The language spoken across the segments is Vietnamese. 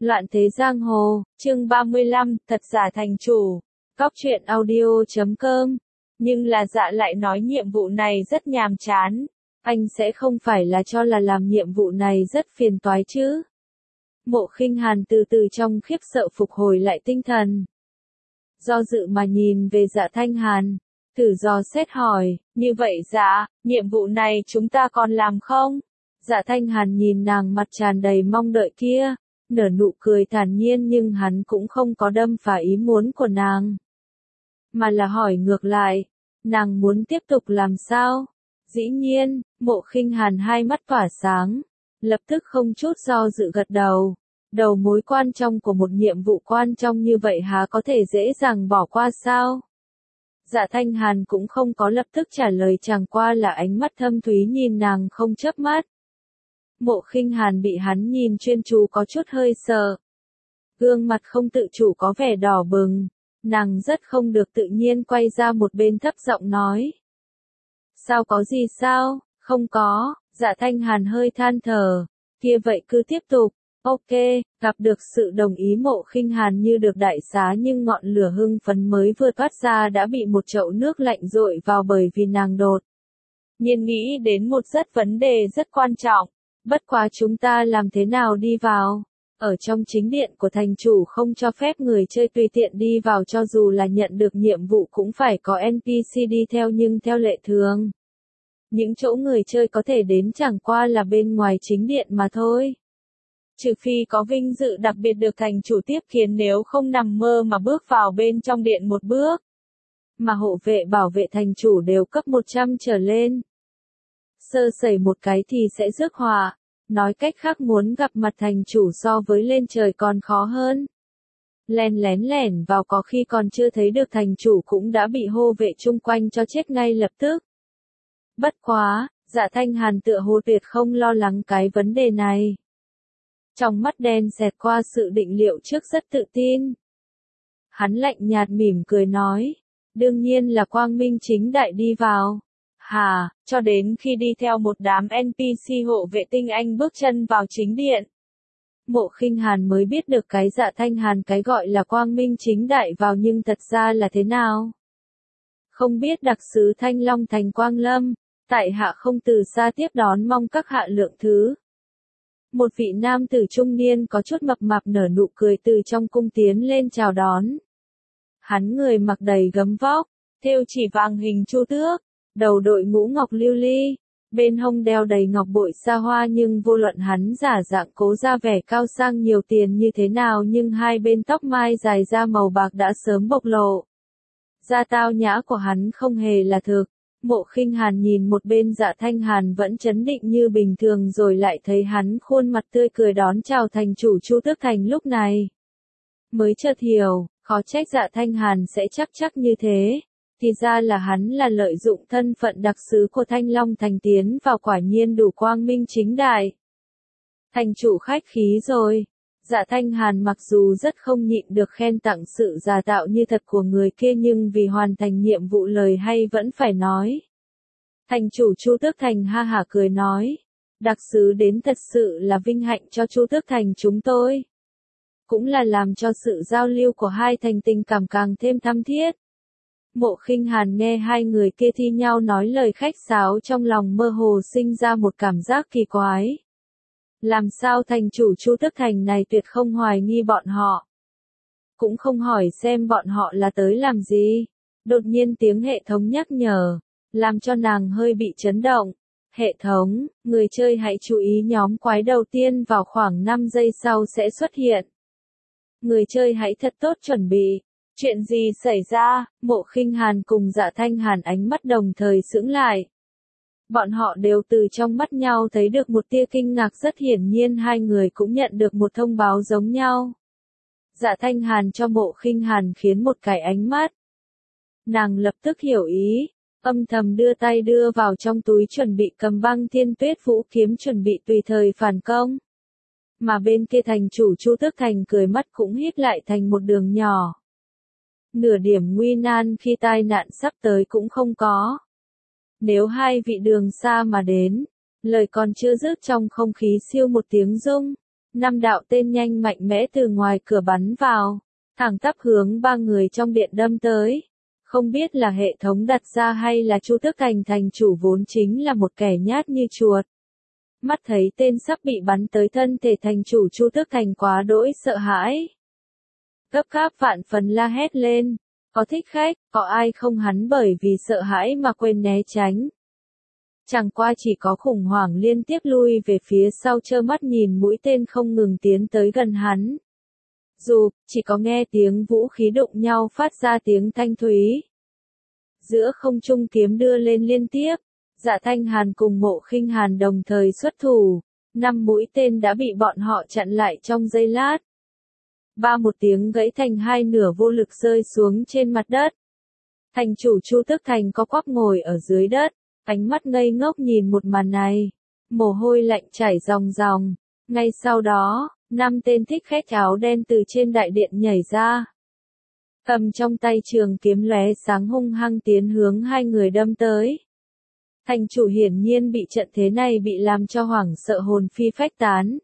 Loạn thế giang hồ, chương 35, thật giả thành chủ. Cóc truyện audio.com. Nhưng là Dạ lại nói nhiệm vụ này rất nhàm chán. Anh sẽ không phải là cho là làm nhiệm vụ này rất phiền toái chứ. Mộ Khinh Hàn từ từ trong khiếp sợ phục hồi lại tinh thần. Do dự mà nhìn về Dạ Thanh Hàn. Thử dò xét hỏi, như vậy Dạ, nhiệm vụ này chúng ta còn làm không? Dạ Thanh Hàn nhìn nàng mặt tràn đầy mong đợi kia, nở nụ cười thản nhiên nhưng hắn cũng không có đâm phá ý muốn của nàng. Mà là hỏi ngược lại, nàng muốn tiếp tục làm sao? Dĩ nhiên, Mộ Khinh Hàn hai mắt tỏa sáng, lập tức không chút do dự gật đầu. Đầu mối quan trọng của một nhiệm vụ quan trọng như vậy há có thể dễ dàng bỏ qua sao? Dạ Thanh Hàn cũng không có lập tức trả lời, chẳng qua là ánh mắt thâm thúy nhìn nàng không chớp mắt. Mộ Khinh Hàn bị hắn nhìn chuyên chú có chút hơi sợ. Gương mặt không tự chủ có vẻ đỏ bừng, nàng rất không được tự nhiên quay ra một bên thấp giọng nói. Sao có gì sao, không có, Dạ Thanh Hàn hơi than thở, kia vậy cứ tiếp tục. Ok, gặp được sự đồng ý Mộ Khinh Hàn như được đại xá nhưng ngọn lửa hưng phấn mới vừa thoát ra đã bị một chậu nước lạnh dội vào bởi vì nàng đột nhiên nghĩ đến một vấn đề rất quan trọng. Bất quá chúng ta làm thế nào đi vào? Ở trong chính điện của thành chủ không cho phép người chơi tùy tiện đi vào, cho dù là nhận được nhiệm vụ cũng phải có NPC đi theo, nhưng theo lệ thường, những chỗ người chơi có thể đến chẳng qua là bên ngoài chính điện mà thôi. Trừ phi có vinh dự đặc biệt được thành chủ tiếp kiến, nếu không nằm mơ mà bước vào bên trong điện một bước. Mà hộ vệ bảo vệ thành chủ đều cấp 100 trở lên. Sơ sẩy một cái thì sẽ rước họa. Nói cách khác, muốn gặp mặt thành chủ so với lên trời còn khó hơn. Lén lẻn vào có khi còn chưa thấy được thành chủ cũng đã bị hộ vệ chung quanh cho chết ngay lập tức. Bất quá, Dạ Thanh Hàn tựa hồ tuyệt không lo lắng cái vấn đề này. Trong mắt đen xẹt qua sự định liệu trước, rất tự tin. Hắn lạnh nhạt mỉm cười nói, đương nhiên là quang minh chính đại đi vào. Hà, cho đến khi đi theo một đám NPC hộ vệ tinh anh bước chân vào chính điện. Mộ Khinh Hàn mới biết được cái Dạ Thanh Hàn cái gọi là quang minh chính đại vào nhưng thật ra là thế nào. Không biết đặc sứ Thanh Long thành Quang Lâm, tại hạ không từ xa tiếp đón, mong các hạ lượng thứ. Một vị nam tử trung niên có chút mập mạp nở nụ cười từ trong cung tiến lên chào đón. Hắn người mặc đầy gấm vóc, thêu chỉ vàng hình chu tước, đầu đội mũ ngọc lưu ly, bên hông đeo đầy ngọc bội xa hoa, nhưng vô luận hắn giả dạng cố ra vẻ cao sang nhiều tiền như thế nào nhưng hai bên tóc mai dài ra màu bạc đã sớm bộc lộ. Da tao nhã của hắn không hề là thực. Mộ Khinh Hàn nhìn một bên Dạ Thanh Hàn vẫn trấn định như bình thường rồi lại thấy hắn khuôn mặt tươi cười đón chào thành chủ Chu Tước Thành lúc này. Mới chợt hiểu, khó trách Dạ Thanh Hàn sẽ chắc như thế. Thì ra là hắn là lợi dụng thân phận đặc sứ của Thanh Long Thành tiến vào, quả nhiên đủ quang minh chính đại. Thành chủ khách khí rồi. Dạ Thanh Hàn mặc dù rất không nhịn được khen tặng sự giả tạo như thật của người kia, nhưng vì hoàn thành nhiệm vụ lời hay vẫn phải nói. Thành chủ Chu Tước Thành ha hả cười nói, đặc sứ đến thật sự là vinh hạnh cho Chu Tước Thành chúng tôi. Cũng là làm cho sự giao lưu của hai thành tình cảm càng thêm thắm thiết. Mộ Khinh Hàn nghe hai người kia thi nhau nói lời khách sáo, trong lòng mơ hồ sinh ra một cảm giác kỳ quái. Làm sao thành chủ Chu Tước Thành này tuyệt không hoài nghi bọn họ. Cũng không hỏi xem bọn họ là tới làm gì. Đột nhiên tiếng hệ thống nhắc nhở, làm cho nàng hơi bị chấn động. Hệ thống, người chơi hãy chú ý nhóm quái đầu tiên vào khoảng 5 giây sau sẽ xuất hiện. Người chơi hãy thật tốt chuẩn bị. Chuyện gì xảy ra? Mộ Khinh Hàn cùng Dạ Thanh Hàn ánh mắt đồng thời sững lại. Bọn họ đều từ trong mắt nhau thấy được một tia kinh ngạc, rất hiển nhiên hai người cũng nhận được một thông báo giống nhau. Dạ Thanh Hàn cho Mộ Khinh Hàn khiến một cái ánh mắt. Nàng lập tức hiểu ý, âm thầm đưa tay đưa vào trong túi chuẩn bị cầm Băng Thiên Tuyết Vũ kiếm chuẩn bị tùy thời phản công. Mà bên kia thành chủ Chu Tước Thành cười mắt cũng híp lại thành một đường nhỏ. Nửa điểm nguy nan khi tai nạn sắp tới cũng không có. Nếu hai vị đường xa mà đến, lời còn chưa dứt trong không khí siêu một tiếng rung, 5 đạo tên nhanh mạnh mẽ từ ngoài cửa bắn vào, thẳng tắp hướng 3 người trong điện đâm tới. Không biết là hệ thống đặt ra hay là Chu Tước Thành thành chủ vốn chính là một kẻ nhát như chuột. Mắt thấy tên sắp bị bắn tới thân thể thành chủ Chu Tước Thành quá đỗi sợ hãi. Gấp gáp vạn phần la hét lên, có thích khách, có ai không hắn bởi vì sợ hãi mà quên né tránh. Chẳng qua chỉ có khủng hoảng liên tiếp lui về phía sau trơ mắt nhìn mũi tên không ngừng tiến tới gần hắn. Dù, chỉ có nghe tiếng vũ khí đụng nhau phát ra tiếng thanh thúy. Giữa không trung kiếm đưa lên liên tiếp, Dạ Thanh Hàn cùng Mộ Khinh Hàn đồng thời xuất thủ, 5 mũi tên đã bị bọn họ chặn lại trong giây lát. Ba một tiếng gãy thành hai nửa vô lực rơi xuống trên mặt đất. Thành chủ Chu Tước Thành có quắp ngồi ở dưới đất, ánh mắt ngây ngốc nhìn một màn này, mồ hôi lạnh chảy ròng ròng. Ngay sau đó, 5 tên thích khách áo đen từ trên đại điện nhảy ra. Cầm trong tay trường kiếm lóe sáng hung hăng tiến hướng hai người đâm tới. Thành chủ hiển nhiên bị trận thế này bị làm cho hoảng sợ hồn phi phách tán.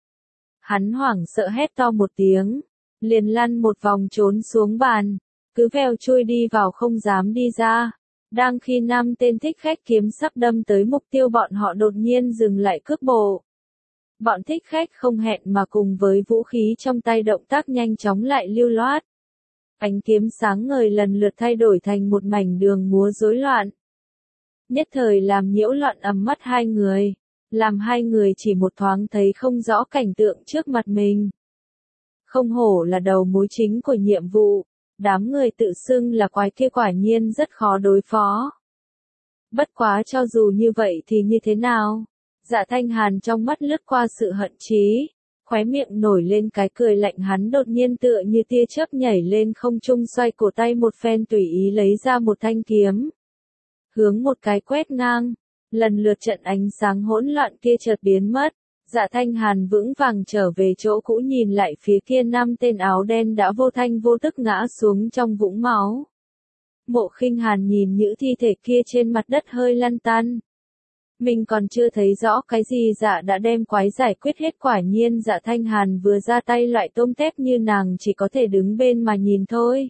Hắn hoảng sợ hét to một tiếng, liền lăn một vòng trốn xuống bàn, cứ vèo chui đi vào không dám đi ra. Đang khi 5 tên thích khách kiếm sắp đâm tới mục tiêu bọn họ đột nhiên dừng lại cước bộ. Bọn thích khách không hẹn mà cùng với vũ khí trong tay động tác nhanh chóng lại lưu loát. Ánh kiếm sáng ngời lần lượt thay đổi thành một mảnh đường múa rối loạn. Nhất thời làm nhiễu loạn ầm mắt hai người, làm hai người chỉ một thoáng thấy không rõ cảnh tượng trước mặt mình. Không hổ là đầu mối chính của nhiệm vụ, đám người tự xưng là quái kia quả nhiên rất khó đối phó. Bất quá cho dù như vậy thì như thế nào? Dạ Thanh Hàn trong mắt lướt qua sự hận chí, khóe miệng nổi lên cái cười lạnh, hắn đột nhiên tựa như tia chớp nhảy lên không trung xoay cổ tay một phen tùy ý lấy ra một thanh kiếm. Hướng một cái quét ngang, lần lượt trận ánh sáng hỗn loạn kia chợt biến mất. Dạ Thanh Hàn vững vàng trở về chỗ cũ nhìn lại phía kia 5 tên áo đen đã vô thanh vô tức ngã xuống trong vũng máu. Mộ Khinh Hàn nhìn những thi thể kia trên mặt đất hơi lăn tăn. Mình còn chưa thấy rõ cái gì dạ đã đem quái giải quyết hết, quả nhiên Dạ Thanh Hàn vừa ra tay loại tôm tép như nàng chỉ có thể đứng bên mà nhìn thôi.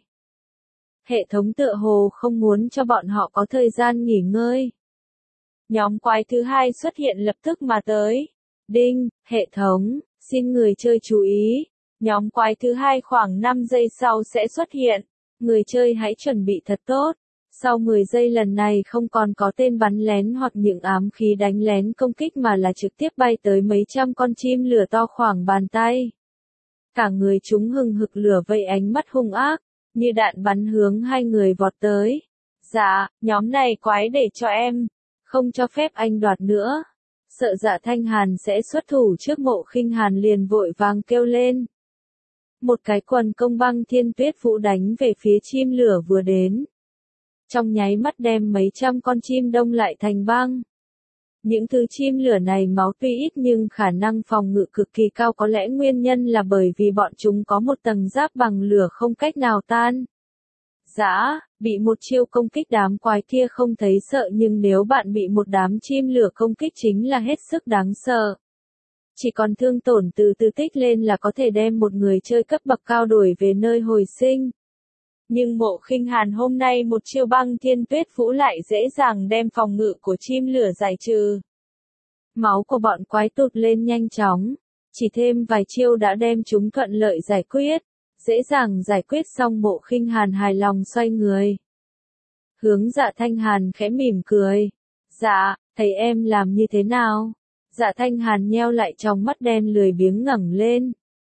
Hệ thống tựa hồ không muốn cho bọn họ có thời gian nghỉ ngơi. Nhóm quái thứ hai xuất hiện lập tức mà tới. Đinh, hệ thống, xin người chơi chú ý. Nhóm quái thứ hai khoảng 5 giây sau sẽ xuất hiện. Người chơi hãy chuẩn bị thật tốt. Sau 10 giây lần này không còn có tên bắn lén hoặc những ám khí đánh lén công kích mà là trực tiếp bay tới mấy trăm con chim lửa to khoảng bàn tay. Cả người chúng hừng hực lửa vây ánh mắt hung ác, như đạn bắn hướng hai người vọt tới. Dạ, nhóm này quái để cho em, không cho phép anh đoạt nữa. Sợ Dạ Thanh Hàn sẽ xuất thủ trước Mộ Khinh Hàn liền vội vàng kêu lên. Một cái quần công băng thiên tuyết vũ đánh về phía chim lửa vừa đến. Trong nháy mắt đem mấy trăm con chim đông lại thành băng. Những thứ chim lửa này máu tuy ít nhưng khả năng phòng ngự cực kỳ cao, có lẽ nguyên nhân là bởi vì bọn chúng có một tầng giáp bằng lửa không cách nào tan. Dã, bị một chiêu công kích đám quái kia không thấy sợ, nhưng nếu bạn bị một đám chim lửa công kích chính là hết sức đáng sợ. Chỉ còn thương tổn từ từ tích lên là có thể đem một người chơi cấp bậc cao đuổi về nơi hồi sinh. Nhưng Mộ Khinh Hàn hôm nay một chiêu băng thiên tuyết vũ lại dễ dàng đem phòng ngự của chim lửa giải trừ. Máu của bọn quái tụt lên nhanh chóng, chỉ thêm vài chiêu đã đem chúng thuận lợi giải quyết. Dễ dàng giải quyết xong Mộ Khinh Hàn hài lòng xoay người. Hướng Dạ Thanh Hàn khẽ mỉm cười. Dạ, thấy em làm như thế nào? Dạ Thanh Hàn nheo lại trong mắt đen lười biếng ngẩng lên.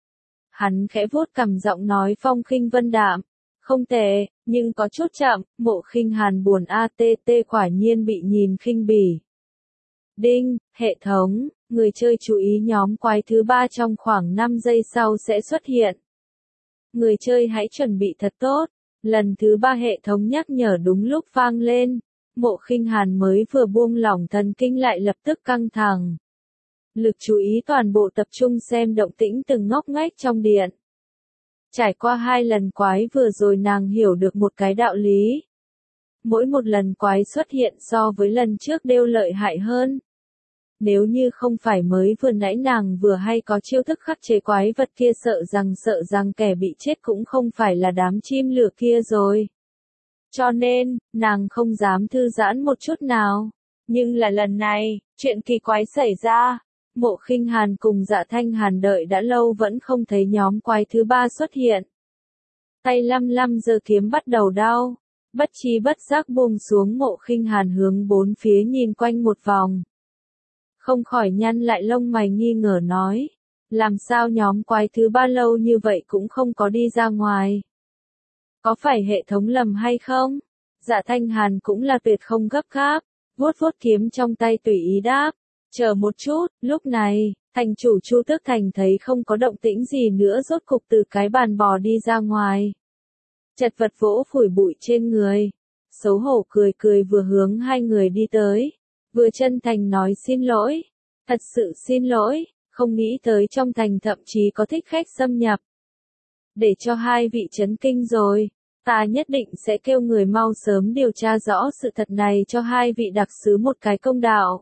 Hắn khẽ vuốt cằm giọng nói phong khinh vân đạm. Không tệ, nhưng có chút chậm. Mộ Khinh Hàn buồn ATT, quả nhiên bị nhìn khinh bỉ. Đinh, hệ thống, người chơi chú ý nhóm quái thứ 3 trong khoảng 5 giây sau sẽ xuất hiện. Người chơi hãy chuẩn bị thật tốt. Lần thứ 3 hệ thống nhắc nhở đúng lúc vang lên. Mộ Khinh Hàn mới vừa buông lỏng thần kinh lại lập tức căng thẳng. Lực chú ý toàn bộ tập trung xem động tĩnh từng ngóc ngách trong điện. Trải qua 2 lần quái vừa rồi nàng hiểu được một cái đạo lý. Mỗi một lần quái xuất hiện so với lần trước đều lợi hại hơn. Nếu như không phải mới vừa nãy nàng vừa hay có chiêu thức khắc chế quái vật kia, sợ rằng kẻ bị chết cũng không phải là đám chim lửa kia rồi. Cho nên, nàng không dám thư giãn một chút nào. Nhưng là lần này, chuyện kỳ quái xảy ra. Mộ Khinh Hàn cùng Dạ Thanh Hàn đợi đã lâu vẫn không thấy nhóm quái thứ ba xuất hiện. Tay lăm giơ kiếm bắt đầu đau. Bất chi bất giác buông xuống, Mộ Khinh Hàn hướng bốn phía nhìn quanh một vòng. Không khỏi nhăn lại lông mày nghi ngờ nói. Làm sao nhóm quái thứ ba lâu như vậy cũng không có đi ra ngoài? Có phải hệ thống lầm hay không? Dạ Thanh Hàn cũng là tuyệt không gấp gáp, vuốt kiếm trong tay tùy ý đáp. Chờ một chút, lúc này, thành chủ Chu Tước Thành thấy không có động tĩnh gì nữa, rốt cục từ cái bàn bò đi ra ngoài. Chật vật vỗ phủi bụi trên người. Xấu hổ cười vừa hướng hai người đi tới. Vừa chân thành nói xin lỗi. Thật sự xin lỗi, không nghĩ tới trong thành thậm chí có thích khách xâm nhập. Để cho hai vị chấn kinh rồi. Ta nhất định sẽ kêu người mau sớm điều tra rõ sự thật này cho hai vị đặc sứ một cái công đạo.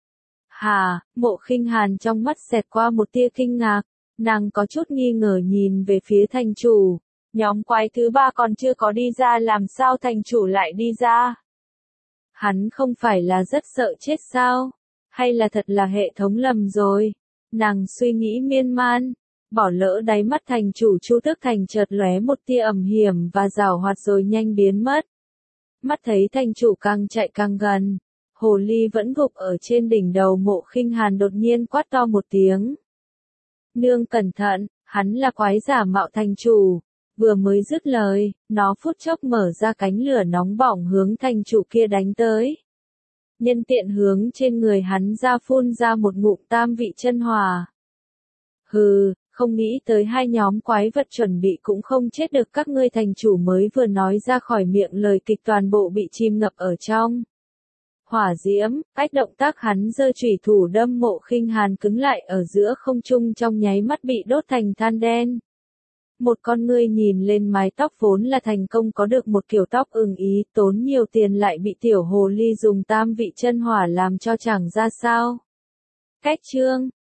Hà, Mộ Khinh Hàn trong mắt xẹt qua một tia kinh ngạc, nàng có chút nghi ngờ nhìn về phía thành chủ. Nhóm quái thứ ba còn chưa có đi ra, làm sao thành chủ lại đi ra? Hắn không phải là rất sợ chết sao? Hay là thật là hệ thống lầm rồi? Nàng suy nghĩ miên man. Bỏ lỡ đáy mắt thành chủ Chu Tước Thành chợt lóe một tia ẩm hiểm và giảo hoạt rồi nhanh biến mất. Mắt thấy thành chủ càng chạy càng gần, hồ ly vẫn gục ở trên đỉnh đầu Mộ Khinh Hàn đột nhiên quát to một tiếng. Nương cẩn thận, hắn là quái giả mạo thành chủ. Vừa mới dứt lời, nó phút chốc mở ra cánh lửa nóng bỏng hướng thành chủ kia đánh tới. Nhân tiện hướng trên người hắn ra phun ra một ngụm tam vị chân hỏa. Hừ, không nghĩ tới hai nhóm quái vật chuẩn bị cũng không chết được, các ngươi thành chủ mới vừa nói ra khỏi miệng lời kịch toàn bộ bị chìm ngập ở trong hỏa diễm. Cách động tác hắn giơ chủy thủ đâm Mộ Khinh Hàn cứng lại ở giữa không trung, trong nháy mắt bị đốt thành than đen. Một con ngươi nhìn lên mái tóc vốn là thành công có được một kiểu tóc ưng ý, tốn nhiều tiền lại bị tiểu hồ ly dùng tam vị chân hỏa làm cho chẳng ra sao. Cách chương